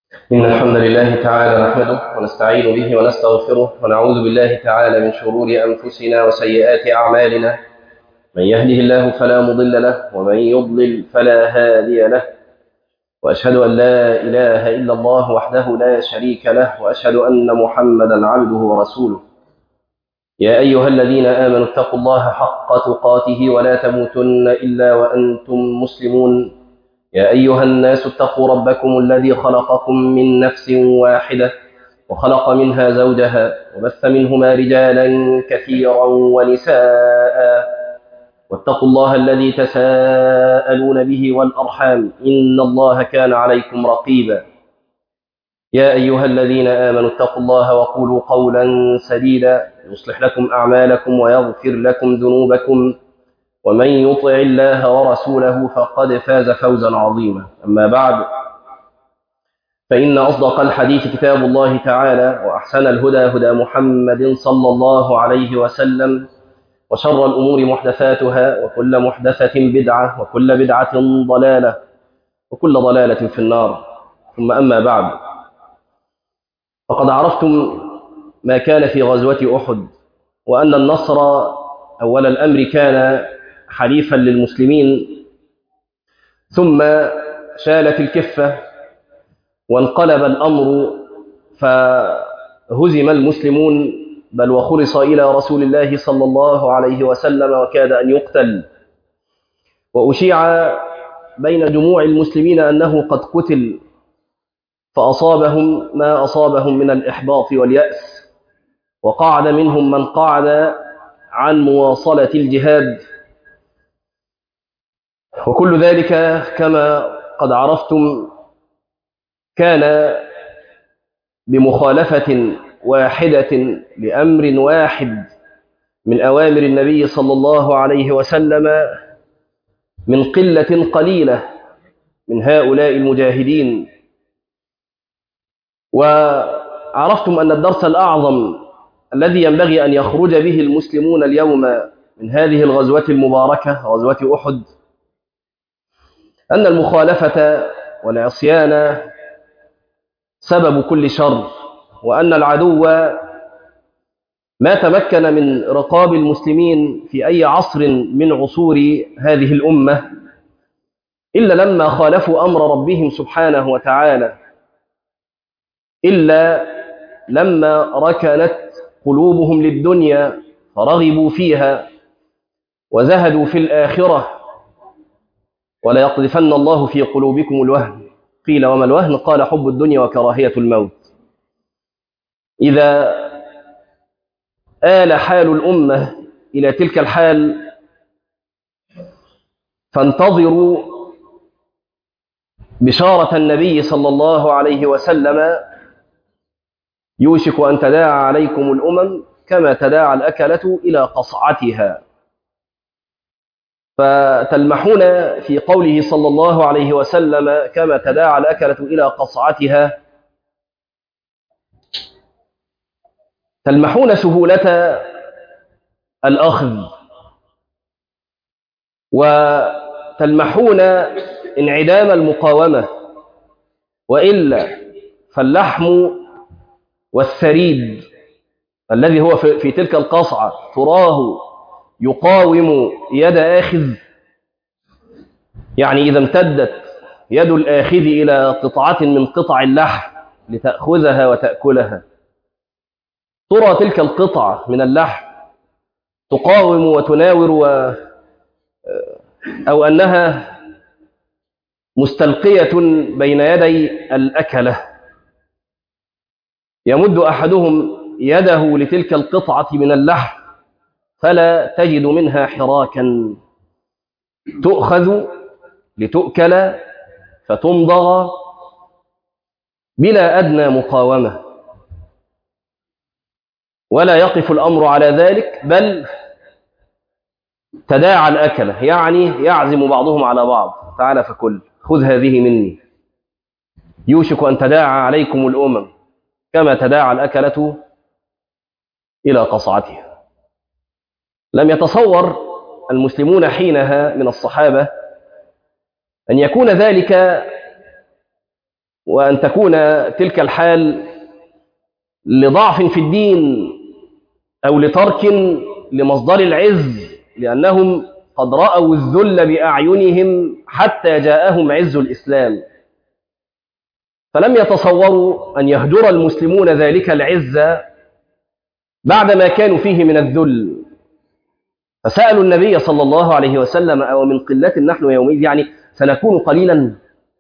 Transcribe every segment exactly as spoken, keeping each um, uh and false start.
إن الحمد لله تعالى نحمده ونستعين به ونستغفره ونعوذ بالله تعالى من شرور أنفسنا وسيئات أعمالنا. من يهده الله فلا مضل له ومن يضلل فلا هادي له، وأشهد أن لا إله إلا الله وحده لا شريك له، وأشهد أن محمدا عبده ورسوله. يا أيها الذين آمنوا اتقوا الله حق تقاته ولا تموتن إلا وأنتم مسلمون. يا أيها الناس اتقوا ربكم الذي خلقكم من نفس واحدة وخلق منها زوجها وبث منهما رجالا كثيرا ونساء، واتقوا الله الذي تساءلون به والأرحام إن الله كان عليكم رقيبا. يا أيها الذين آمنوا اتقوا الله وقولوا قولا سديدا يصلح لكم أعمالكم ويغفر لكم ذنوبكم، ومن يطع الله ورسوله فقد فاز فوزا عظيما. أما بعد، فإن أصدق الحديث كتاب الله تعالى، وأحسن الهدى هدى محمد صلى الله عليه وسلم، وشر الأمور محدثاتها، وكل محدثة بدعة، وكل بدعة ضلالة، وكل ضلالة في النار. ثم أما بعد، فقد عرفتم ما كان في غزوة أحد، وأن النصر أول الأمر كان حليفا للمسلمين، ثم شالت الكفة وانقلب الأمر فهزم المسلمون، بل وخلص إلى رسول الله صلى الله عليه وسلم وكاد أن يقتل، وأشيع بين جموع المسلمين أنه قد قتل، فأصابهم ما أصابهم من الإحباط واليأس، وقعد منهم من قعد عن مواصلة الجهاد. وكل ذلك كما قد عرفتم كان بمخالفة واحدة لأمر واحد من أوامر النبي صلى الله عليه وسلم من قلة قليلة من هؤلاء المجاهدين. وعرفتم أن الدرس الأعظم الذي ينبغي أن يخرج به المسلمون اليوم من هذه الغزوة المباركة، غزوة أحد، أن المخالفة والعصيان سبب كل شر، وأن العدو ما تمكن من رقاب المسلمين في أي عصر من عصور هذه الأمة إلا لما خالفوا أمر ربهم سبحانه وتعالى، إلا لما ركنت قلوبهم للدنيا فرغبوا فيها وزهدوا في الآخرة. ولا يقذفن الله في قلوبكم الوهن، قيل وما الوهن؟ قال حب الدنيا وكراهية الموت. إذا آل حال الأمة إلى تلك الحال فانتظروا بشارة النبي صلى الله عليه وسلم: يوشك أن تداعى عليكم الأمم كما تداعى الأكلة إلى قصعتها. فتلمحون في قوله صلى الله عليه وسلم كما تداعى الأكلة إلى قصعتها، تلمحون سهولة الأخذ، وتلمحون انعدام المقاومة، وإلا فاللحم والثريد الذي هو في تلك القصعة تراه يقاوم يد آخذ، يعني إذا امتدت يد الآخذ إلى قطعة من قطع اللحم لتأخذها وتأكلها، ترى تلك القطعة من اللحم تقاوم وتناور و... أو أنها مستلقية بين يدي الأكلة. يمد أحدهم يده لتلك القطعة من اللحم فلا تجد منها حراكا، تؤخذ لتؤكل فتمضغ بلا أدنى مقاومة، ولا يقف الأمر على ذلك، بل تداعى الأكلة، يعني يعزم بعضهم على بعض: تعال فكل، خذ هذه مني، يوشك أن تداعى عليكم الأمم كما تداعى الأكلة إلى قصعتها. لم يتصور المسلمون حينها من الصحابة أن يكون ذلك وأن تكون تلك الحال لضعف في الدين أو لترك لمصدر العز، لأنهم قد رأوا الذل بأعينهم حتى جاءهم عز الإسلام، فلم يتصوروا أن يهجر المسلمون ذلك العز بعدما كانوا فيه من الذل، فسألوا النبي صلى الله عليه وسلم: أو من قلة نحن يومئذ، يعني سنكون قليلا؟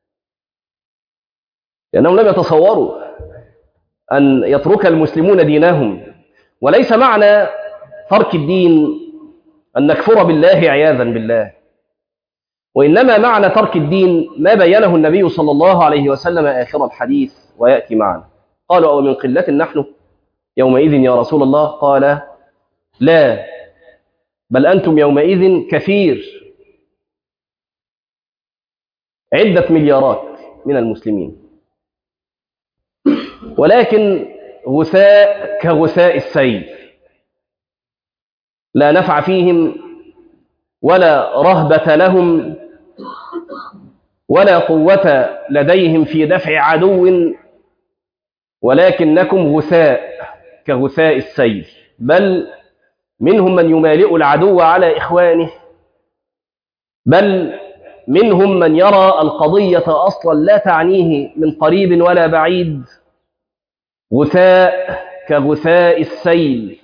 لأنهم لم يتصوروا أن يترك المسلمون دينهم. وليس معنى ترك الدين أن نكفر بالله عياذا بالله، وإنما معنى ترك الدين ما بينه النبي صلى الله عليه وسلم آخر الحديث ويأتي معنا. قالوا: أو من قلة نحن يومئذ يا رسول الله؟ قال: لا، بل أنتم يومئذ كثير، عدة مليارات من المسلمين، ولكن غثاء كغثاء السيل، لا نفع فيهم ولا رهبة لهم ولا قوة لديهم في دفع عدو، ولكنكم غثاء كغثاء السيل، بل منهم من يمالئ العدو على إخوانه، بل منهم من يرى القضية أصلا لا تعنيه من قريب ولا بعيد، غثاء كغثاء السيل.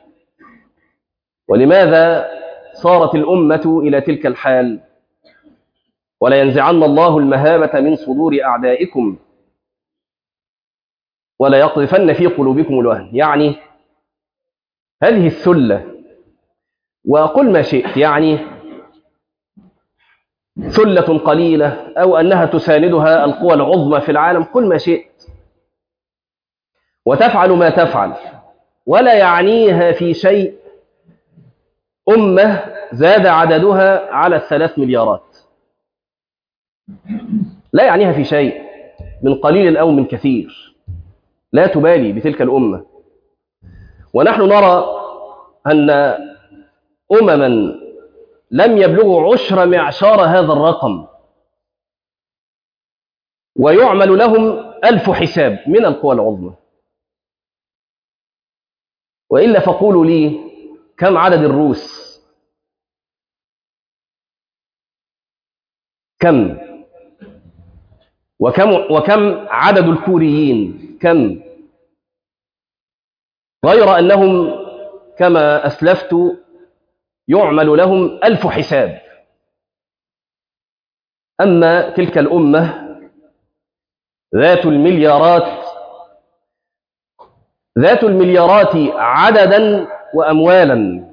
ولماذا صارت الأمة إلى تلك الحال؟ ولا ينزعن الله المهابة من صدور أعدائكم ولا يقذفن في قلوبكم الوهن، يعني هذه الثلة، وقل ما شئت، يعني ثلة قليلة أو أنها تساندها القوى العظمى في العالم، قل ما شئت وتفعل ما تفعل، ولا يعنيها في شيء أمة زاد عددها على الثلاث مليارات، لا يعنيها في شيء من قليل أو من كثير، لا تبالي بتلك الأمة. ونحن نرى أن أمما لم يبلغوا عشر معشار هذا الرقم ويعمل لهم ألف حساب من القوى العظمى. وإلا فقولوا لي كم عدد الروس؟ كم؟ وكم وكم عدد الكوريين؟ كم؟ غير أنهم كما أسلفت يعمل لهم ألف حساب. أما تلك الأمة ذات المليارات ذات المليارات عددا وأموالا،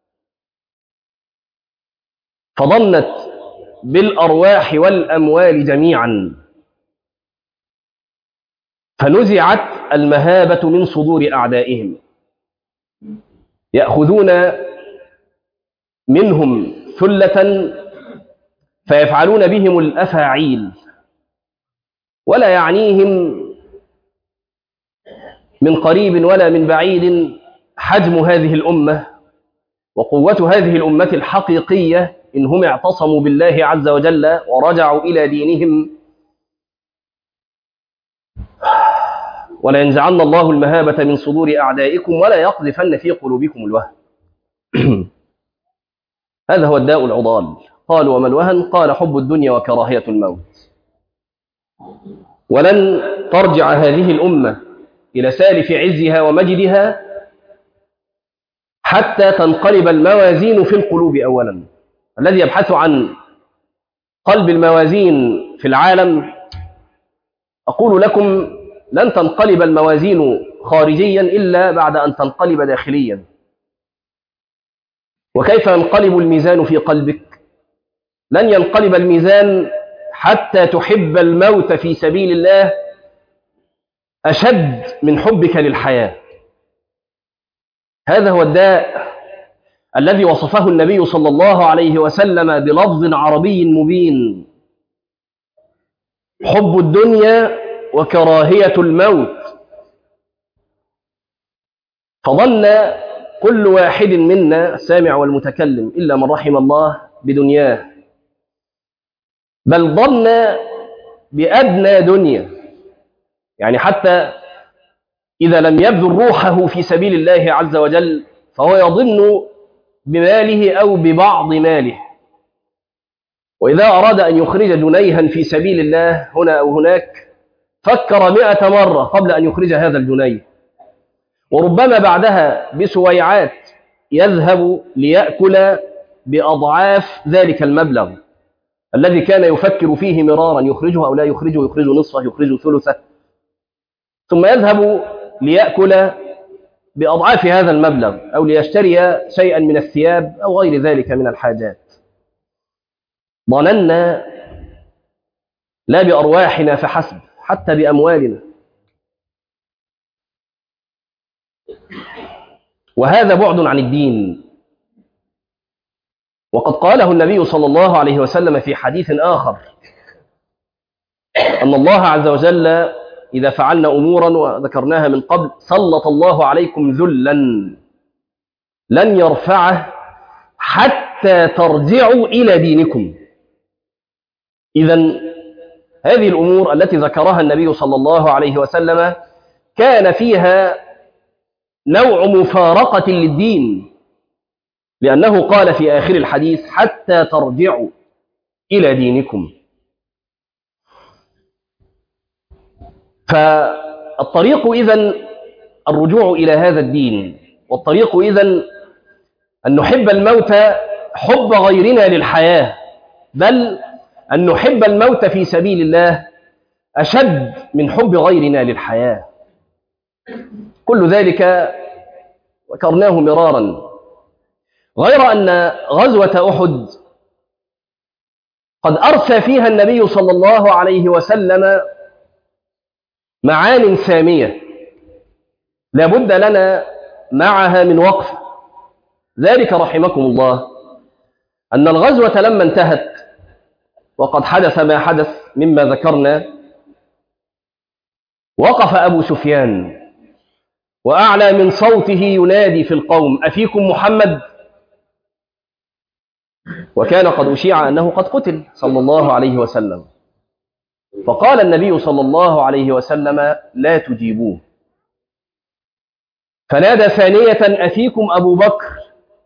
فظنت بالأرواح والأموال جميعا، فنزعت المهابة من صدور أعدائهم، يأخذون منهم ثلة فيفعلون بهم الأفاعيل، ولا يعنيهم من قريب ولا من بعيد حجم هذه الأمة وقوة هذه الأمة الحقيقية إن هم اعتصموا بالله عز وجل ورجعوا إلى دينهم. ولا ينزعن الله المهابة من صدور أعدائكم ولا يقذفن في قلوبكم الوهن. هذا هو الداء العضال. قالوا: وما الوهن؟ قال: حب الدنيا وكراهية الموت. ولن ترجع هذه الأمة إلى سالف عزها ومجدها حتى تنقلب الموازين في القلوب أولا. الذي يبحث عن قلب الموازين في العالم، أقول لكم لن تنقلب الموازين خارجيا إلا بعد أن تنقلب داخليا. وكيف ينقلب الميزان في قلبك؟ لن ينقلب الميزان حتى تحب الموت في سبيل الله أشد من حبك للحياة. هذا هو الداء الذي وصفه النبي صلى الله عليه وسلم بلفظ عربي مبين: حب الدنيا وكراهية الموت. فظن كل واحد منا السامع والمتكلم إلا من رحم الله بدنياه، بل ظن بأدنى دنيا، يعني حتى إذا لم يبذل روحه في سبيل الله عز وجل فهو يظن بماله أو ببعض ماله، وإذا أراد أن يخرج جنيها في سبيل الله هنا أو هناك فكر مئة مرة قبل أن يخرج هذا الجنيه، وربما بعدها بسويعات يذهب ليأكل بأضعاف ذلك المبلغ الذي كان يفكر فيه مرارا يخرجه أو لا يخرجه، يخرج نصفه، يخرج ثلثه، ثم يذهب ليأكل بأضعاف هذا المبلغ أو ليشتري شيئا من الثياب أو غير ذلك من الحاجات. ظننا لا بأرواحنا فحسب، حتى بأموالنا. وهذا بعد عن الدين. وقد قاله النبي صلى الله عليه وسلم في حديث آخر أن الله عز وجل إذا فعلنا أمورا وذكرناها من قبل سلط الله عليكم ذلا لن يرفعه حتى ترجعوا إلى دينكم. إذن هذه الأمور التي ذكرها النبي صلى الله عليه وسلم كان فيها نوع مفارقة للدين، لأنه قال في آخر الحديث حتى ترجعوا إلى دينكم. فالطريق إذن الرجوع إلى هذا الدين، والطريق إذن أن نحب الموت حب غيرنا للحياة، بل أن نحب الموت في سبيل الله أشد من حب غيرنا للحياة. كل ذلك ذكرناه مرارا، غير أن غزوة أحد قد أرسى فيها النبي صلى الله عليه وسلم معان سامية لا بد لنا معها من وقف. ذلك رحمكم الله أن الغزوة لما انتهت وقد حدث ما حدث مما ذكرنا، وقف أبو سفيان وأعلى من صوته ينادي في القوم أفيكم محمد؟ وكان قد أشيع أنه قد قتل صلى الله عليه وسلم. فقال النبي صلى الله عليه وسلم لا تجيبوه. فنادى ثانية أفيكم أبو بكر؟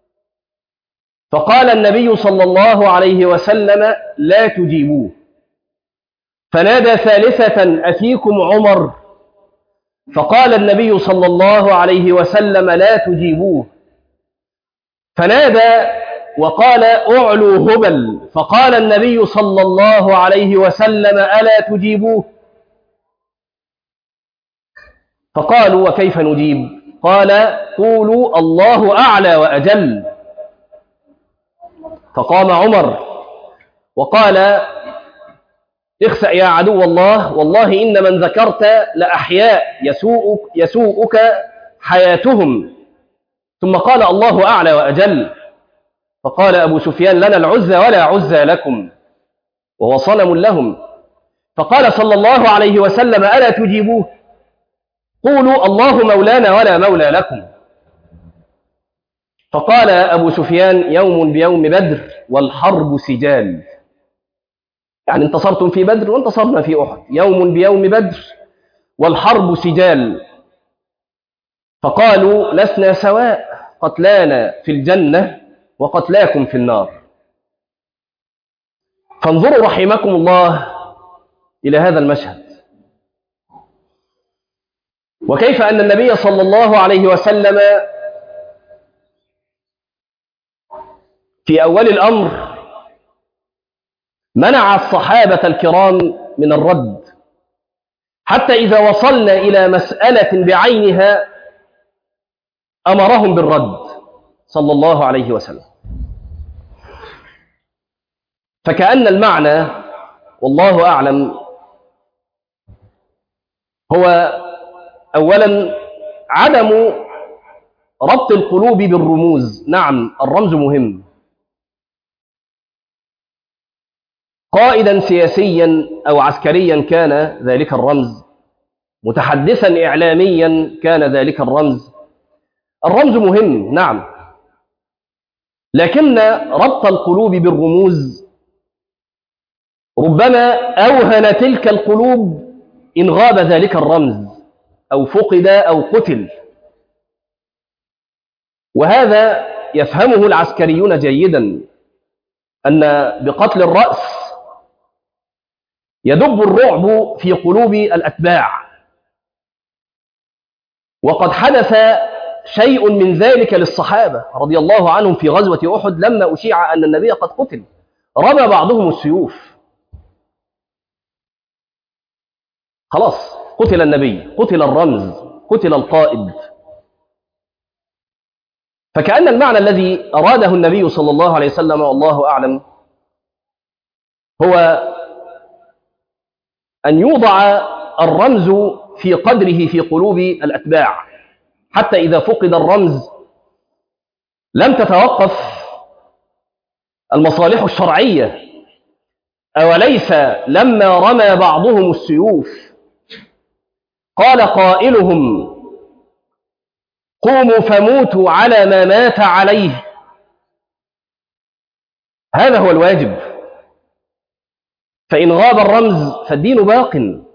فقال النبي صلى الله عليه وسلم لا تجيبوه. فنادى ثالثة أفيكم عمر؟ فقال النبي صلى الله عليه وسلم لا تجيبوه. فنادى وقال أعلوا هبل، فقال النبي صلى الله عليه وسلم ألا تجيبوه؟ فقالوا وكيف نجيب؟ قال قولوا الله أعلى وأجل. فقام عمر وقال اخسأ يا عدو الله، والله إن من ذكرت لأحياء يسوءك, يسوءك حياتهم. ثم قال الله أعلى وأجل. فقال أبو سفيان لنا العزى ولا عزى لكم، وهو صنم لهم. فقال صلى الله عليه وسلم ألا تجيبوه؟ قولوا الله مولانا ولا مولى لكم. فقال أبو سفيان يوم بيوم بدر والحرب سجال، يعني انتصرتم في بدر وانتصرنا في أحد، يوم بيوم بدر والحرب سجال. فقالوا لسنا سواء، قتلانا في الجنة وقتلاكم في النار. فانظروا رحمكم الله إلى هذا المشهد، وكيف أن النبي صلى الله عليه وسلم في أول الأمر منع الصحابة الكرام من الرد، حتى إذا وصلنا إلى مسألة بعينها أمرهم بالرد صلى الله عليه وسلم. فكأن المعنى والله أعلم هو أولا عدم ربط القلوب بالرموز. نعم الرمز مهم، قائدا سياسيا أو عسكريا كان ذلك الرمز، متحدثا إعلاميا كان ذلك الرمز، الرمز مهم نعم، لكن ربط القلوب بالرموز ربما أوهن تلك القلوب إن غاب ذلك الرمز أو فقد أو قتل. وهذا يفهمه العسكريون جيدا، أن بقتل الرأس يدب الرعب في قلوب الأتباع. وقد حدث شيء من ذلك للصحابة رضي الله عنهم في غزوة أحد، لما أشيع أن النبي قد قتل رمى بعضهم السيوف. خلاص قتل النبي، قتل الرمز، قتل القائد. فكأن المعنى الذي أراده النبي صلى الله عليه وسلم والله أعلم هو أن يوضع الرمز في قدره في قلوب الأتباع، حتى إذا فقد الرمز لم تتوقف المصالح الشرعية. أوليس لما رمى بعضهم السيوف قال قائلهم قوموا فموتوا على ما مات عليه؟ هذا هو الواجب. فإن غاب الرمز فالدين باق.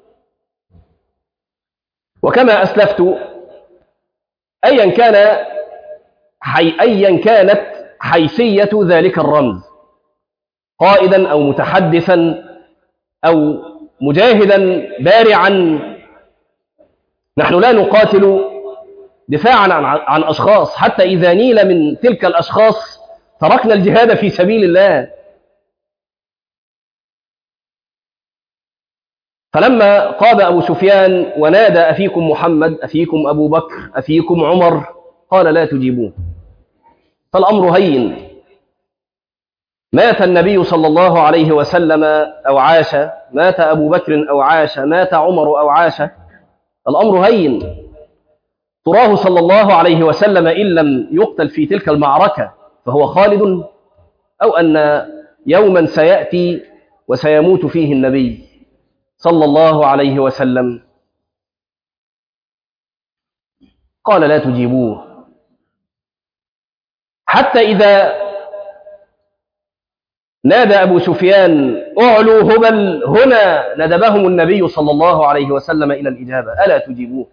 وكما أسلفت، أيا كان حي أيا كانت حيثية ذلك الرمز، قائدا أو متحدثا أو مجاهدا بارعا، نحن لا نقاتل دفاعا عن عن أشخاص، حتى إذا نيل من تلك الأشخاص تركنا الجهاد في سبيل الله. فلما قام أبو سفيان ونادى أفيكم محمد، أفيكم أبو بكر، أفيكم عمر، قال لا تجيبوه. فالأمر هين. مات النبي صلى الله عليه وسلم أو عاش، مات أبو بكر أو عاش، مات عمر أو عاش، الأمر هين. تراه صلى الله عليه وسلم إن لم يقتل في تلك المعركة فهو خالد، أو أن يوما سيأتي وسيموت فيه النبي صلى الله عليه وسلم. قال لا تجيبوه. حتى إذا نادى أبو سفيان أعلوا هبل هنا، ندبهم النبي صلى الله عليه وسلم إلى الإجابة، ألا تجيبوه؟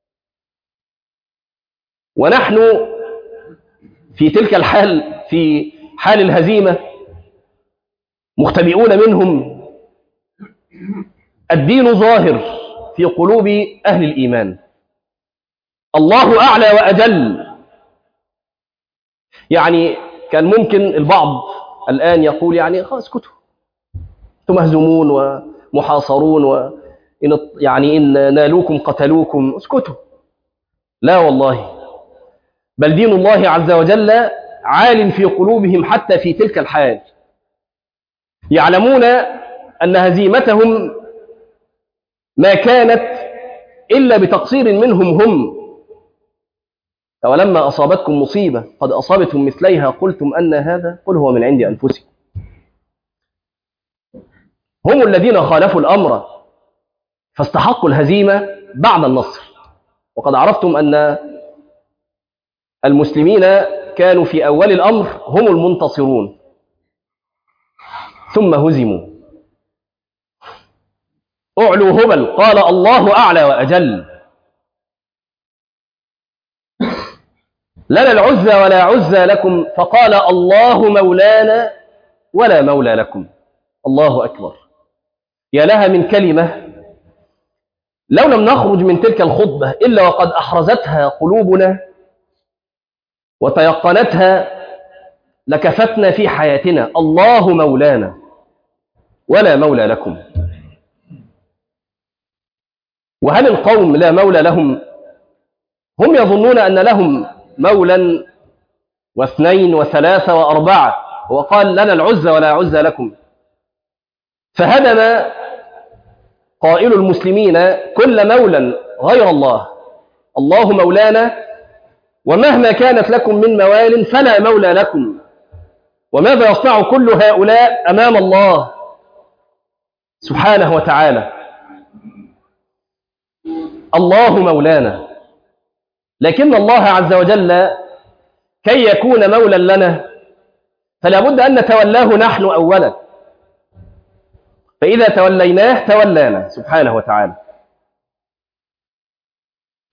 ونحن في تلك الحال، في حال الهزيمة، مختبئون منهم. الدين ظاهر في قلوب أهل الإيمان، الله أعلى وأجل. يعني كان ممكن البعض الآن يقول يعني خلاص اسكتوا، أنتم مهزومون ومحاصرون، وإن يعني إن نالوكم قتلوكم، اسكتوا. لا والله، بل دين الله عز وجل عال في قلوبهم حتى في تلك الحال. يعلمون أن هزيمتهم ما كانت إلا بتقصير منهم هم. ولما أصابتكم مصيبة قد أصابتهم مثليها قلتم أن هذا، قل هو من عند أنفسكم. هم الذين خالفوا الأمر فاستحقوا الهزيمة بعد النصر. وقد عرفتم أن المسلمين كانوا في أول الأمر هم المنتصرون، ثم هزموا. أعلوا هبل، قال الله أعلى وأجل. لنا العزى ولا عزى لكم، فقال الله مولانا ولا مولى لكم. الله أكبر. يا لها من كلمة لو لم نخرج من تلك الخطبة إلا وقد أحرزتها قلوبنا وتيقنتها لكفتنا في حياتنا. الله مولانا ولا مولى لكم. وهل القوم لا مولى لهم؟ هم يظنون أن لهم مولا واثنين وثلاثة وأربعة، وقال لنا العزة ولا عزة لكم. فهدم قائل المسلمين كل مولى غير الله. الله مولانا، ومهما كانت لكم من موال فلا مولى لكم. وماذا يصنع كل هؤلاء أمام الله سبحانه وتعالى؟ الله مولانا، لكن الله عز وجل كي يكون مولا لنا فلا بد أن نتولاه نحن أولا، فإذا توليناه تولانا سبحانه وتعالى.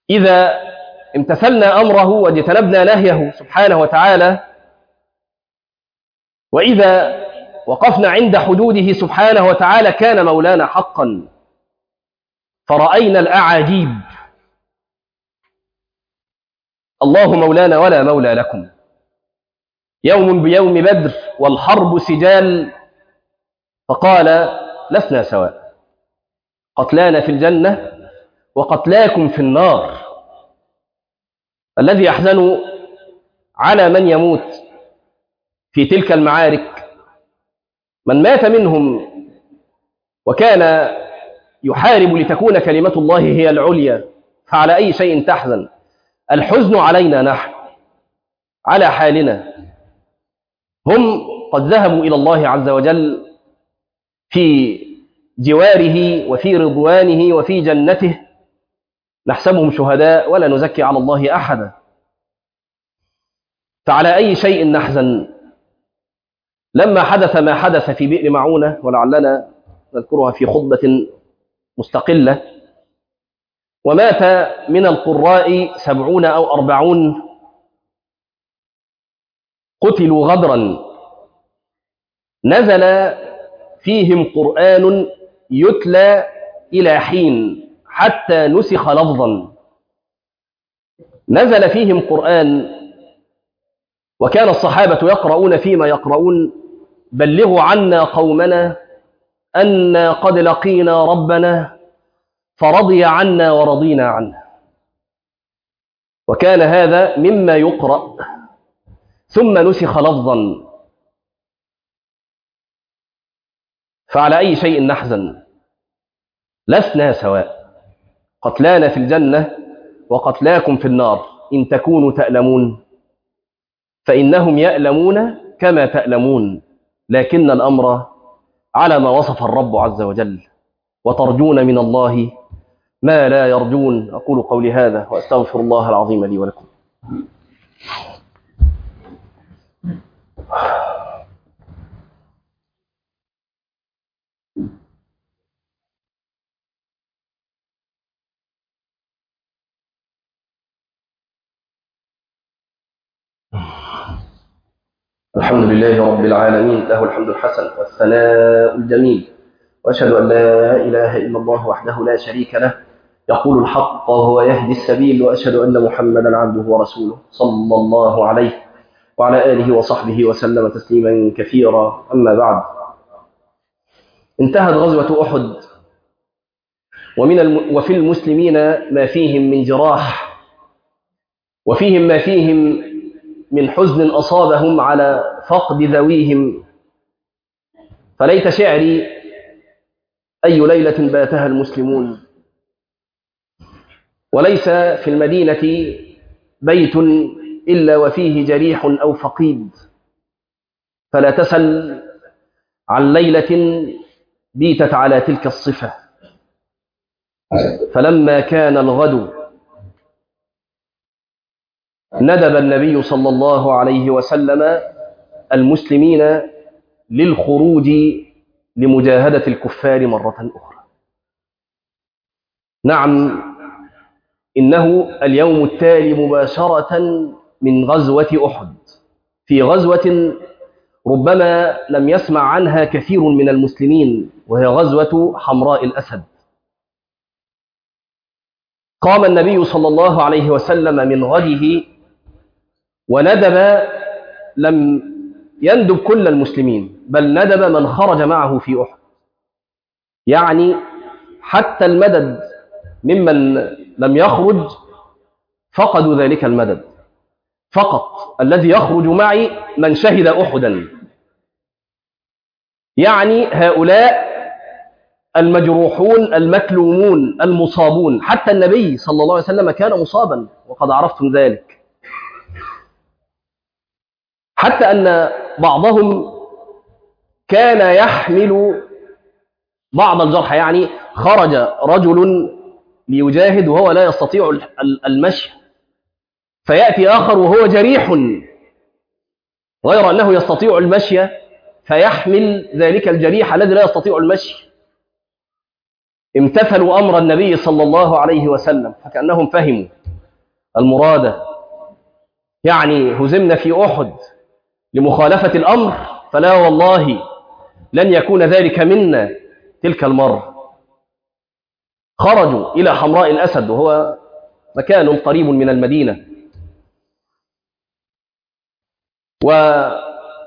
إذا امتثلنا أمره واجتنبنا نهيه سبحانه وتعالى، وإذا وقفنا عند حدوده سبحانه وتعالى، كان مولانا حقا. فرأينا الأعاجيب. الله مولانا ولا مولى لكم، يوم بيوم بدر والحرب سجال، فقال لسنا سواء، قتلانا في الجنة وقتلاكم في النار. الذي يحزن على من يموت في تلك المعارك من مات منهم وكان يحارب لتكون كلمة الله هي العليا، فعلى أي شيء تحزن؟ الحزن علينا نحن، على حالنا. هم قد ذهبوا إلى الله عز وجل في جواره وفي رضوانه وفي جنته، نحسبهم شهداء ولا نزكي على الله أحدا. فعلى أي شيء نحزن؟ لما حدث ما حدث في بئر معونة، ولعلنا نذكرها في خطبة مستقلة، ومات من القراء سبعون أو أربعون قتلوا غدرا، نزل فيهم قرآن يتلى إلى حين حتى نسخ لفظا. نزل فيهم قرآن وكان الصحابة يقرؤون فيما يقرؤون: بلغوا عنا قومنا أنا قد لقينا ربنا فرضي عنا ورضينا عنه. وكان هذا مما يقرأ، ثم نسخ لفظا. فعلى أي شيء نحزن؟ لسنا سواء، قتلانا في الجنة وقتلاكم في النار، إن تكونوا تألمون فإنهم يألمون كما تألمون، لكن الأمر على ما وصف الرب عز وجل، وترجون من الله ما لا يرجون. أقول قولي هذا وأستغفر الله العظيم لي ولكم. الحمد لله رب العالمين، له الحمد الحسن والثناء الجميل، وأشهد أن لا إله إلا الله وحده لا شريك له، يقول الحق وهو يهدي السبيل، وأشهد أن محمدا عبده ورسوله صلى الله عليه وعلى آله وصحبه وسلم تسليما كثيرا. أما بعد، انتهت غزوة أحد، ومن الم... وفي المسلمين ما فيهم من جراح، وفيهم ما فيهم من حزن أصابهم على فقد ذويهم. فليت شعري أي ليلة باتها المسلمون، وليس في المدينة بيت إلا وفيه جريح أو فقيد، فلا تسل عن ليلة بيتت على تلك الصفة. فلما كان الغد ندب النبي صلى الله عليه وسلم المسلمين للخروج لمجاهدة الكفار مرة أخرى. نعم، إنه اليوم التالي مباشرة من غزوة أحد، في غزوة ربما لم يسمع عنها كثير من المسلمين، وهي غزوة حمراء الأسد. قام النبي صلى الله عليه وسلم من غده وندب، لم يندب كل المسلمين، بل ندب من خرج معه في أحد، يعني حتى المدد ممن لم يخرج فقدوا ذلك المدد. فقط الذي يخرج معي من شهد أحدا، يعني هؤلاء المجروحون المكلومون المصابون. حتى النبي صلى الله عليه وسلم كان مصابا، وقد عرفتم ذلك، حتى أن بعضهم كان يحمل بعض الجرحى، يعني خرج رجل ليجاهد وهو لا يستطيع المشي، فيأتي آخر وهو جريح غير أنه يستطيع المشي، فيحمل ذلك الجريح الذي لا يستطيع المشي. امتثلوا أمر النبي صلى الله عليه وسلم فكأنهم فهموا المراد، يعني هزمنا في أحد لمخالفة الأمر، فلا والله لن يكون ذلك منا تلك المرة. خرجوا إلى حمراء الأسد وهو مكان قريب من المدينة، وكان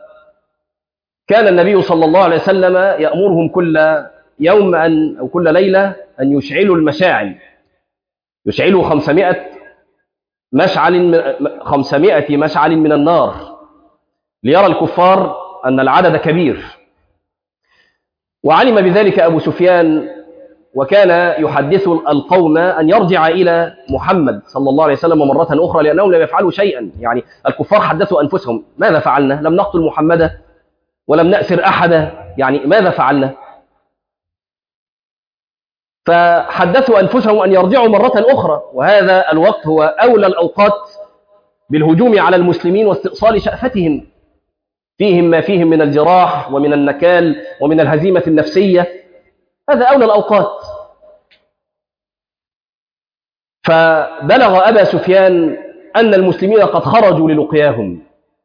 النبي صلى الله عليه وسلم يأمرهم كل يوم أن أو كل ليلة أن يشعلوا المشاعل، يشعلوا خمسمائة مشعل خمسمائة مشعل من النار ليرى الكفار أن العدد كبير. وعلم بذلك أبو سفيان، وكان يحدث القوم أن يرجع إلى محمد صلى الله عليه وسلم مرة أخرى، لأنهم لم يفعلوا شيئا. يعني الكفار حدثوا أنفسهم: ماذا فعلنا؟ لم نقتل محمدا ولم نأسر أحدا، يعني ماذا فعلنا؟ فحدثوا أنفسهم أن يرجعوا مرة أخرى، وهذا الوقت هو أولى الأوقات بالهجوم على المسلمين واستئصال شأفتهم، فيهم ما فيهم من الجراح ومن النكال ومن الهزيمة النفسية، هذا أولى الأوقات. فبلغ أبا سفيان أن المسلمين قد خرجوا للقياهم،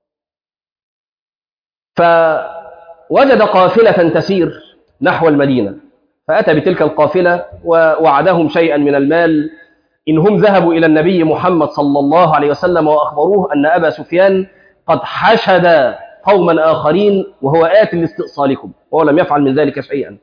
فوجد قافلة تسير نحو المدينة، فأتى بتلك القافلة ووعدهم شيئا من المال إن هم ذهبوا إلى النبي محمد صلى الله عليه وسلم وأخبروه أن أبا سفيان قد حشد قوما آخرين وهو آت لاستئصالكم، وهو لم يفعل من ذلك شيئا.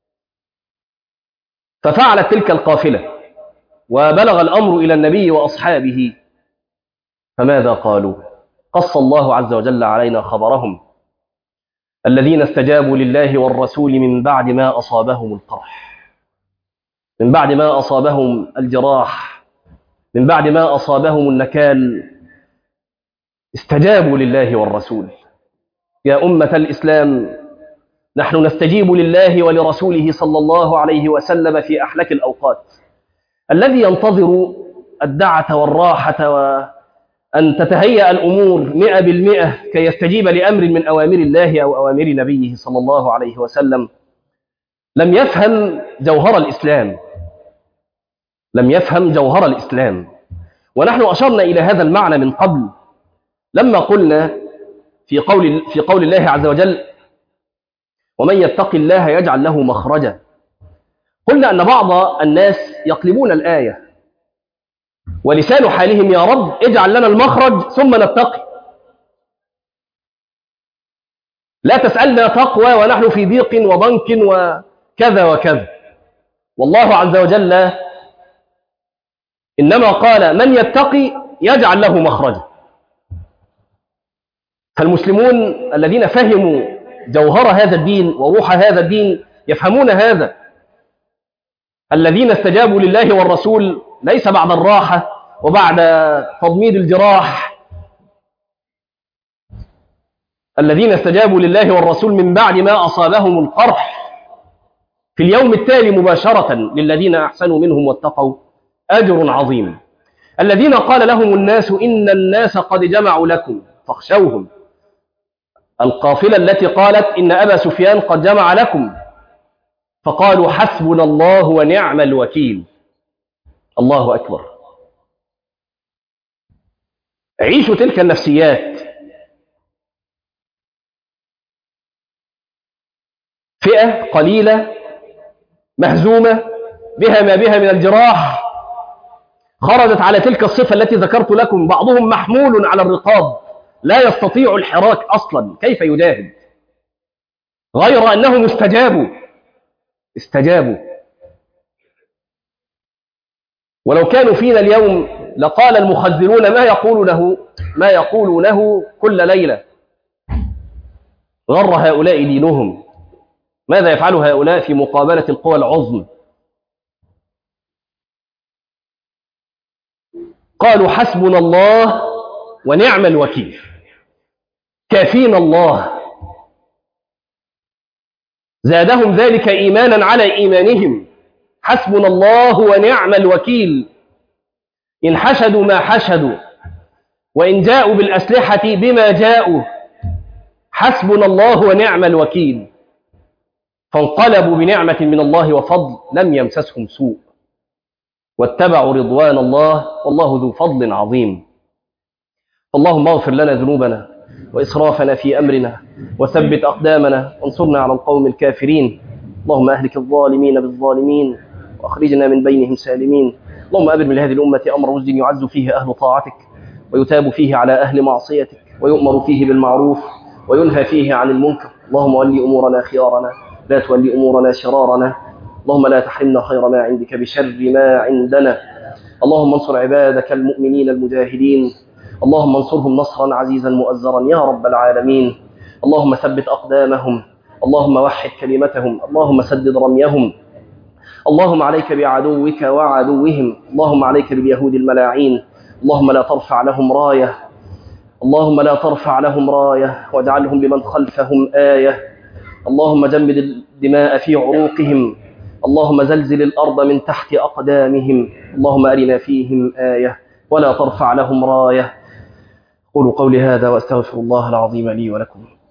ففعلت تلك القافلة وبلغ الأمر إلى النبي وأصحابه، فماذا قالوا؟ قص الله عز وجل علينا خبرهم: الذين استجابوا لله والرسول من بعد ما أصابهم القرح، من بعد ما أصابهم الجراح، من بعد ما أصابهم النكال، استجابوا لله والرسول. يا أمة الإسلام، نحن نستجيب لله ولرسوله صلى الله عليه وسلم في أحلك الأوقات. الذي ينتظر الدعة والراحة وأن تتهيأ الأمور مئة بالمئة كي يستجيب لأمر من أوامر الله أو أوامر نبيه صلى الله عليه وسلم لم يفهم جوهر الإسلام، لم يفهم جوهر الإسلام. ونحن أشرنا إلى هذا المعنى من قبل لما قلنا في قول, في قول الله عز وجل: ومن يتق الله يجعل له مخرجا. قلنا أن بعض الناس يقلبون الآية ولسان حالهم: يا رب اجعل لنا المخرج ثم نتقي، لا تسألنا تقوى ونحن في ضيق وضنك وكذا وكذا. والله عز وجل إنما قال: من يتقي يجعل له مخرجا. فالمسلمون الذين فهموا جوهر هذا الدين وروح هذا الدين يفهمون هذا. الذين استجابوا لله والرسول ليس بعد الراحة وبعد تضميد الجراح، الذين استجابوا لله والرسول من بعد ما أصابهم القرح في اليوم التالي مباشرة للذين أحسنوا منهم واتقوا أجر عظيم. الذين قال لهم الناس إن الناس قد جمعوا لكم فاخشوهم، القافلة التي قالت إن أبا سفيان قد جمع لكم، فقالوا حسبنا الله ونعم الوكيل. الله أكبر. عيشوا تلك النفسيات. فئة قليلة مهزومة بها ما بها من الجراح خرجت على تلك الصفة التي ذكرت لكم، بعضهم محمول على الرقاب لا يستطيع الحراك أصلا، كيف يجاهد؟ غير أنهم استجابوا استجابوا ولو كانوا فينا اليوم لقال المخذلون ما يقولونه ما يقولونه كل ليلة: غر هؤلاء دينهم. ماذا يفعل هؤلاء في مقابلة القوى العظمى؟ قالوا حسبنا الله ونعم الوكيل، كافينا الله. زادهم ذلك إيمانا على إيمانهم. حسبنا الله ونعم الوكيل. إن حشدوا ما حشدوا وإن جاءوا بالأسلحة بما جاءوا، حسبنا الله ونعم الوكيل. فانقلبوا بنعمة من الله وفضل لم يمسسهم سوء واتبعوا رضوان الله والله ذو فضل عظيم. اللهم اغفر لنا ذنوبنا وإسرافنا في أمرنا وثبت أقدامنا وانصرنا على القوم الكافرين. اللهم أهلك الظالمين بالظالمين وأخرجنا من بينهم سالمين. اللهم أبر من هذه الأمة أمر رشد يعز فيه أهل طاعتك ويتاب فيه على أهل معصيتك ويؤمر فيه بالمعروف وينهى فيه عن المنكر. اللهم ولي أمورنا خيارنا لا تولي أمورنا شرارنا. اللهم لا تحرمنا خير ما عندك بشر ما عندنا. اللهم انصر عبادك المؤمنين المجاهدين. اللهم انصرهم نصرا عزيزا مؤزرا يا رب العالمين. اللهم ثبت أقدامهم. اللهم وحد كلمتهم. اللهم سدد رميهم. اللهم عليك بعدوك وعدوهم. اللهم عليك باليهود الملاعين. اللهم لا ترفع لهم راية. اللهم لا ترفع لهم راية واجعلهم لمن خلفهم آية. اللهم جمد الدماء في عروقهم. اللهم زلزل الأرض من تحت أقدامهم. اللهم أرنا فيهم آية ولا ترفع لهم راية. قولوا قولي هذا وأستغفر الله العظيم لي ولكم.